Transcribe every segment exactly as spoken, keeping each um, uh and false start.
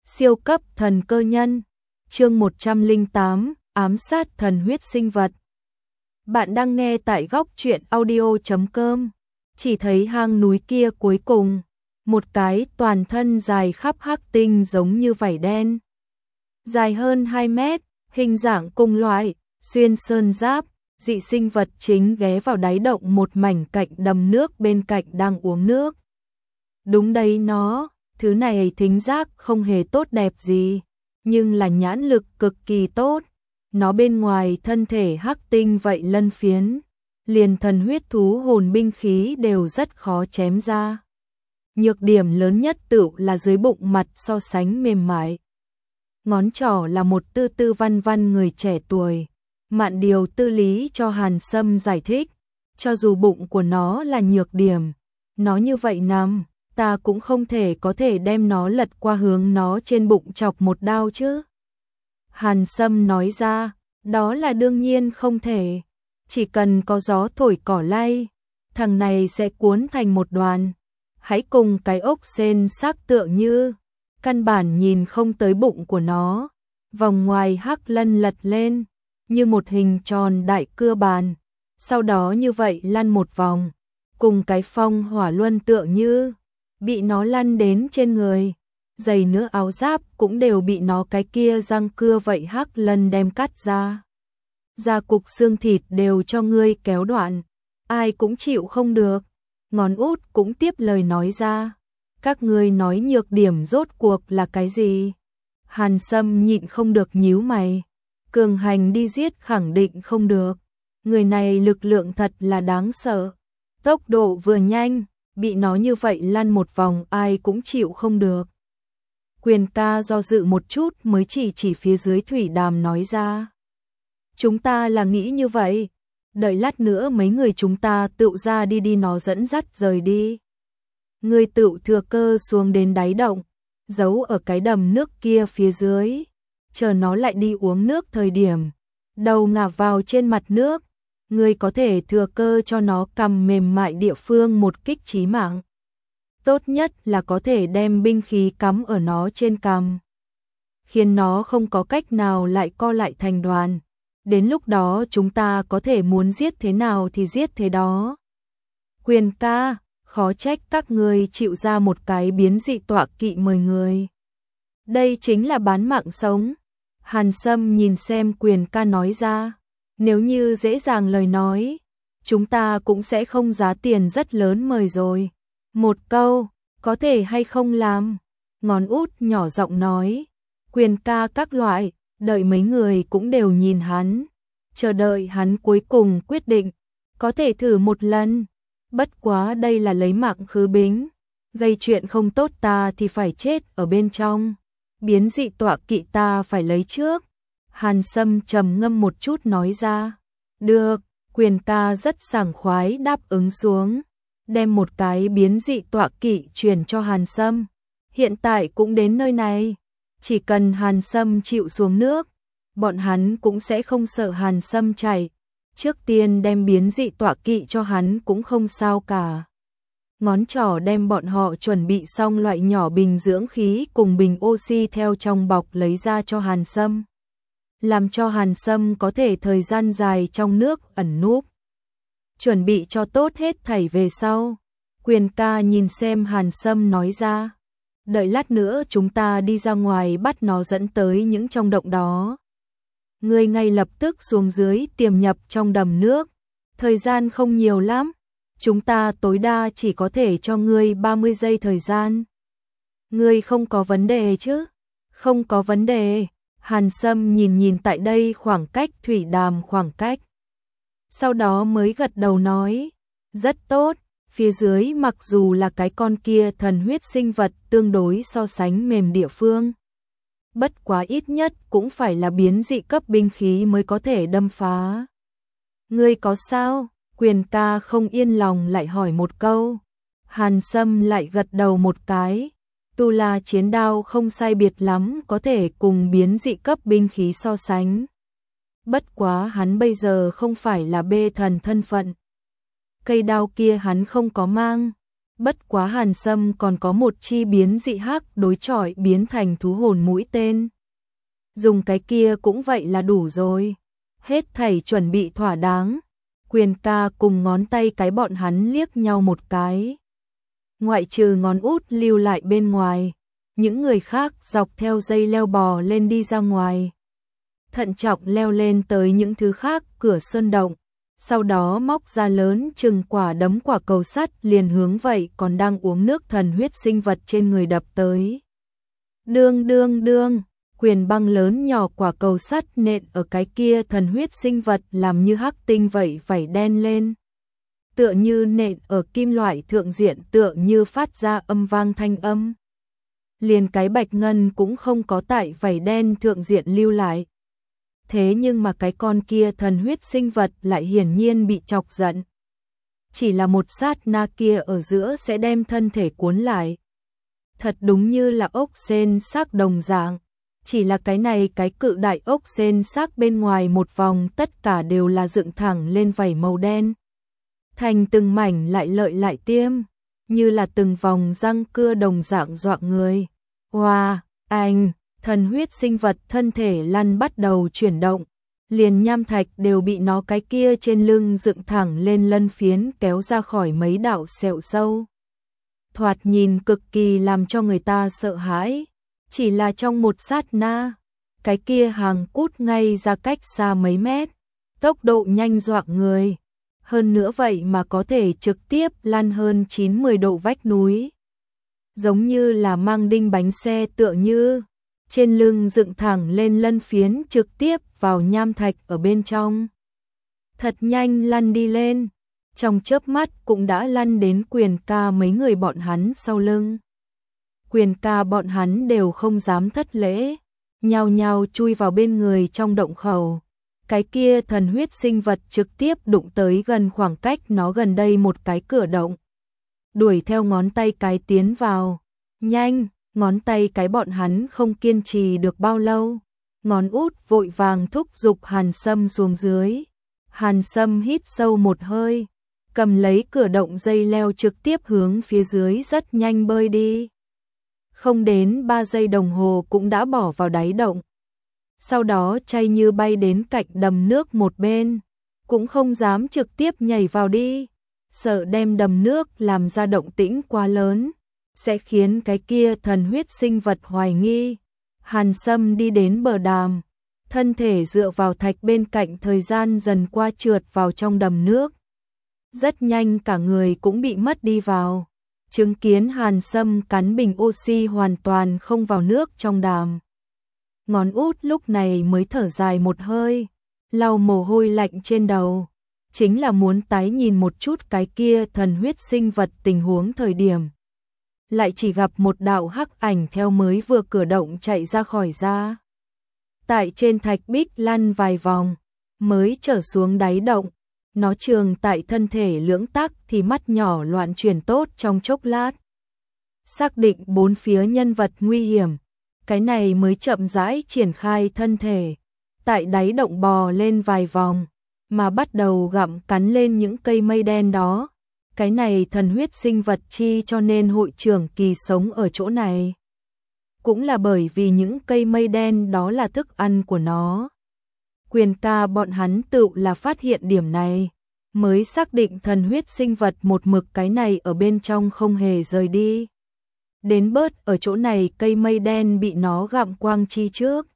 Siêu cấp thần cơ nhân, chương một trăm lẻ tám, ám sát thần huyết sinh vật. Bạn đang nghe tại góc truyện audio chấm com. Chỉ thấy hang núi kia cuối cùng, một cái toàn thân dài khắp hắc tinh giống như vảy đen. Dài hơn hai mét, hình dạng cùng loại, xuyên sơn giáp, dị sinh vật chính ghé vào đáy động một mảnh cạnh đầm nước bên cạnh đang uống nước. Đúng đấy nó, thứ này thính giác không hề tốt đẹp gì, nhưng là nhãn lực cực kỳ tốt. Nó bên ngoài thân thể hắc tinh vậy lân phiến, liền thần huyết thú hồn binh khí đều rất khó chém ra. Nhược điểm lớn nhất tự là dưới bụng mặt so sánh mềm mại. Ngón trỏ là một tư tư văn văn người trẻ tuổi. Mạn điều tư lý cho Hàn Sâm giải thích, cho dù bụng của nó là nhược điểm, nó như vậy nằm, ta cũng không thể có thể đem nó lật qua hướng nó trên bụng chọc một đao chứ. Hàn Sâm nói ra, đó là đương nhiên không thể, chỉ cần có gió thổi cỏ lay, thằng này sẽ cuốn thành một đoàn. Hãy cùng cái ốc sên xác tựa như, căn bản nhìn không tới bụng của nó, vòng ngoài hắc lân lật lên, như một hình tròn đại cưa bàn, sau đó như vậy lăn một vòng, cùng cái phong hỏa luân tựa như, bị nó lăn đến trên người, giày nữa áo giáp cũng đều bị nó cái kia răng cưa vậy hắc lân đem cắt ra. Da cục xương thịt đều cho ngươi kéo đoạn, ai cũng chịu không được. Ngón út cũng tiếp lời nói ra, các ngươi nói nhược điểm rốt cuộc là cái gì? Hàn Sâm nhịn không được nhíu mày, cường hành đi giết khẳng định không được, người này lực lượng thật là đáng sợ, tốc độ vừa nhanh, bị nó như vậy lăn một vòng ai cũng chịu không được. Quyền ca do dự một chút mới chỉ chỉ phía dưới thủy đàm nói ra. Chúng ta là nghĩ như vậy, đợi lát nữa mấy người chúng ta tựu ra đi đi nó dẫn dắt rời đi. Người tựu thừa cơ xuống đến đáy động, giấu ở cái đầm nước kia phía dưới, chờ nó lại đi uống nước thời điểm, đầu ngả vào trên mặt nước, người có thể thừa cơ cho nó cầm mềm mại địa phương một kích chí mạng. Tốt nhất là có thể đem binh khí cắm ở nó trên cằm, khiến nó không có cách nào lại co lại thành đoàn. Đến lúc đó chúng ta có thể muốn giết thế nào thì giết thế đó. Quyền ca, khó trách các người chịu ra một cái biến dị tọa kỵ mời người. Đây chính là bán mạng sống. Hàn Sâm nhìn xem quyền ca nói ra. Nếu như dễ dàng lời nói, chúng ta cũng sẽ không giá tiền rất lớn mời rồi. Một câu, có thể hay không làm? Ngón út nhỏ giọng nói. Quyền ca các loại. Đợi mấy người cũng đều nhìn hắn, chờ đợi hắn cuối cùng quyết định, có thể thử một lần. Bất quá đây là lấy mạng khứ bính, gây chuyện không tốt ta thì phải chết ở bên trong. Biến dị tọa kỵ ta phải lấy trước. Hàn Sâm trầm ngâm một chút nói ra. Được, quyền ca rất sảng khoái đáp ứng xuống, đem một cái biến dị tọa kỵ truyền cho Hàn Sâm. Hiện tại cũng đến nơi này. Chỉ cần Hàn Sâm chịu xuống nước, bọn hắn cũng sẽ không sợ Hàn Sâm chạy. Trước tiên đem biến dị tọa kỵ cho hắn cũng không sao cả. Ngón trỏ đem bọn họ chuẩn bị xong loại nhỏ bình dưỡng khí cùng bình oxy theo trong bọc lấy ra cho Hàn Sâm. Làm cho Hàn Sâm có thể thời gian dài trong nước ẩn núp. Chuẩn bị cho tốt hết thảy về sau. Quyền ca nhìn xem Hàn Sâm nói ra. Đợi lát nữa chúng ta đi ra ngoài bắt nó dẫn tới những trong động đó. Ngươi ngay lập tức xuống dưới tiềm nhập trong đầm nước. Thời gian không nhiều lắm. Chúng ta tối đa chỉ có thể cho ngươi ba mươi giây thời gian. Ngươi không có vấn đề chứ? Không có vấn đề. Hàn Sâm nhìn nhìn tại đây khoảng cách thủy đàm khoảng cách. Sau đó mới gật đầu nói. Rất tốt. Phía dưới mặc dù là cái con kia thần huyết sinh vật tương đối so sánh mềm địa phương. Bất quá ít nhất cũng phải là biến dị cấp binh khí mới có thể đâm phá. Ngươi có sao? Quyền ca không yên lòng lại hỏi một câu. Hàn Sâm lại gật đầu một cái. Tu la chiến đao không sai biệt lắm có thể cùng biến dị cấp binh khí so sánh. Bất quá hắn bây giờ không phải là bê thần thân phận. Cây đao kia hắn không có mang, Bất quá Hàn Sâm còn có một chi biến dị hắc đối chọi biến thành thú hồn mũi tên. Dùng cái kia cũng vậy là đủ rồi. Hết thảy chuẩn bị thỏa đáng. Quyền ca cùng ngón tay cái bọn hắn liếc nhau một cái. Ngoại trừ ngón út lưu lại bên ngoài, những người khác dọc theo dây leo bò lên đi ra ngoài. Thận trọng leo lên tới những thứ khác cửa sơn động, sau đó móc ra lớn chừng quả đấm quả cầu sắt liền hướng vậy còn đang uống nước thần huyết sinh vật trên người đập tới. Đương đương đương, quyền băng lớn nhỏ quả cầu sắt nện ở cái kia thần huyết sinh vật làm như hắc tinh vậy vảy đen lên. Tựa như nện ở kim loại thượng diện, tựa như phát ra âm vang thanh âm. Liền cái bạch ngân cũng không có tại vảy đen thượng diện lưu lại. Thế nhưng mà cái con kia thần huyết sinh vật lại hiển nhiên bị chọc giận. Chỉ là một sát na kia ở giữa sẽ đem thân thể cuốn lại. Thật đúng như là ốc sên xác đồng dạng. Chỉ là cái này cái cự đại ốc sên xác bên ngoài một vòng tất cả đều là dựng thẳng lên vảy màu đen. Thành từng mảnh lại lợi lại tiêm, như là từng vòng răng cưa đồng dạng dọa người. Wow, anh, thần huyết sinh vật thân thể lăn bắt đầu chuyển động, liền nham thạch đều bị nó cái kia trên lưng dựng thẳng lên lân phiến kéo ra khỏi mấy đạo sẹo sâu. Thoạt nhìn cực kỳ làm cho người ta sợ hãi, chỉ là trong một sát na, cái kia hàng cút ngay ra cách xa mấy mét, tốc độ nhanh dọa người. Hơn nữa vậy mà có thể trực tiếp lăn hơn chín mươi độ vách núi. Giống như là mang đinh bánh xe tựa như, trên lưng dựng thẳng lên lân phiến trực tiếp vào nham thạch ở bên trong. Thật nhanh lăn đi lên, trong chớp mắt cũng đã lăn đến Quyền ca mấy người bọn hắn sau lưng. Quyền ca bọn hắn đều không dám thất lễ, nhao nhao chui vào bên người trong động khẩu. Cái kia thần huyết sinh vật trực tiếp đụng tới gần khoảng cách nó gần đây một cái cửa động. Đuổi theo ngón tay cái tiến vào. Nhanh, ngón tay cái bọn hắn không kiên trì được bao lâu. Ngón út vội vàng thúc giục Hàn Sâm xuống dưới. Hàn Sâm hít sâu một hơi, cầm lấy cửa động dây leo trực tiếp hướng phía dưới rất nhanh bơi đi. Không đến ba giây đồng hồ cũng đã bỏ vào đáy động. Sau đó chay như bay đến cạnh đầm nước một bên, cũng không dám trực tiếp nhảy vào đi, sợ đem đầm nước làm ra động tĩnh quá lớn, sẽ khiến cái kia thần huyết sinh vật hoài nghi. Hàn Sâm đi đến bờ đàm, thân thể dựa vào thạch bên cạnh, thời gian dần qua trượt vào trong đầm nước. Rất nhanh cả người cũng bị mất đi vào, chứng kiến Hàn Sâm cắn bình oxy hoàn toàn không vào nước trong đàm. Ngón út lúc này mới thở dài một hơi, lau mồ hôi lạnh trên đầu, chính là muốn tái nhìn một chút cái kia thần huyết sinh vật tình huống thời điểm. Lại chỉ gặp một đạo hắc ảnh theo mới vừa cửa động chạy ra khỏi ra. Tại trên thạch bích lăn vài vòng, mới trở xuống đáy động, nó trường tại thân thể lưỡng tắc thì mắt nhỏ loạn chuyển tốt trong chốc lát. Xác định bốn phía nhân vật nguy hiểm, cái này mới chậm rãi triển khai thân thể, tại đáy động bò lên vài vòng, mà bắt đầu gặm cắn lên những cây mây đen đó. Cái này thần huyết sinh vật chi cho nên hội trưởng kỳ sống ở chỗ này. Cũng là bởi vì những cây mây đen đó là thức ăn của nó. Quyền ca bọn hắn tự là phát hiện điểm này, mới xác định thần huyết sinh vật một mực cái này ở bên trong không hề rời đi. Đến bớt ở chỗ này cây mây đen bị nó gặm quang chi trước.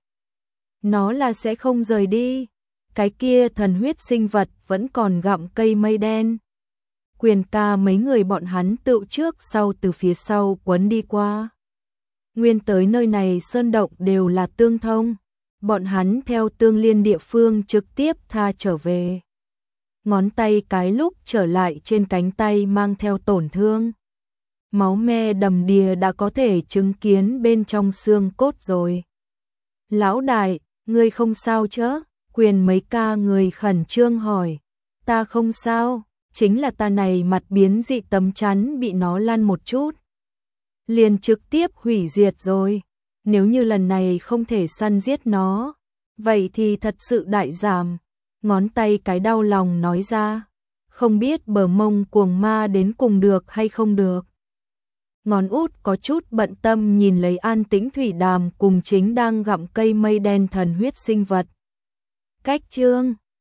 Nó là sẽ không rời đi. Cái kia thần huyết sinh vật vẫn còn gặm cây mây đen. Quyền ca mấy người bọn hắn tự trước sau từ phía sau quấn đi qua. Nguyên tới nơi này sơn động đều là tương thông. Bọn hắn theo tương liên địa phương trực tiếp tha trở về. Ngón tay cái lúc trở lại trên cánh tay mang theo tổn thương. Máu me đầm đìa đã có thể chứng kiến bên trong xương cốt rồi. Lão đại, ngươi không sao chớ? Quyền mấy ca người khẩn trương hỏi. Ta không sao, chính là ta này mặt biến dị tấm chắn bị nó lăn một chút. Liền trực tiếp hủy diệt rồi. Nếu như lần này không thể săn giết nó, vậy thì thật sự đại giảm. Ngón tay cái đau lòng nói ra. Không biết bờ mông cuồng ma đến cùng được hay không được. ngón út có chút bận tâm nhìn lấy An Tĩnh Thủy Đàm cùng chính đang gặm cây mây đen thần huyết sinh vật. Cách chương